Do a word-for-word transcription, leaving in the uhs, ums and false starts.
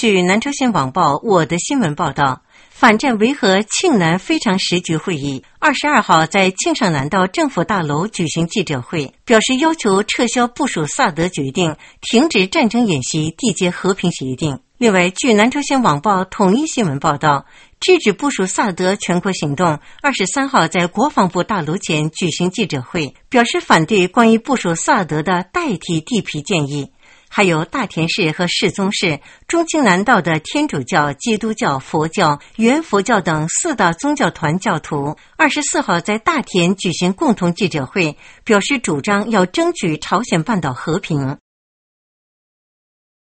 据南朝鲜网报我的新闻报道，反战维和庆南非常时局会议二十二号在庆尚南道政府大楼举行记者会，表示要求撤销部署萨德决定，停止战争演习，缔结和平协定。另外，据南朝鲜网报统一新闻报道，制止部署萨德全国行动二十三号在国防部大楼前举行记者会，表示反对关于部署萨德的代替地皮建议。还有大田市和世宗市、中清南道的天主教、基督教、佛教、原佛教等四大宗教团教徒二十四号在大田举行共同记者会，表示主张要争取朝鲜半岛和平。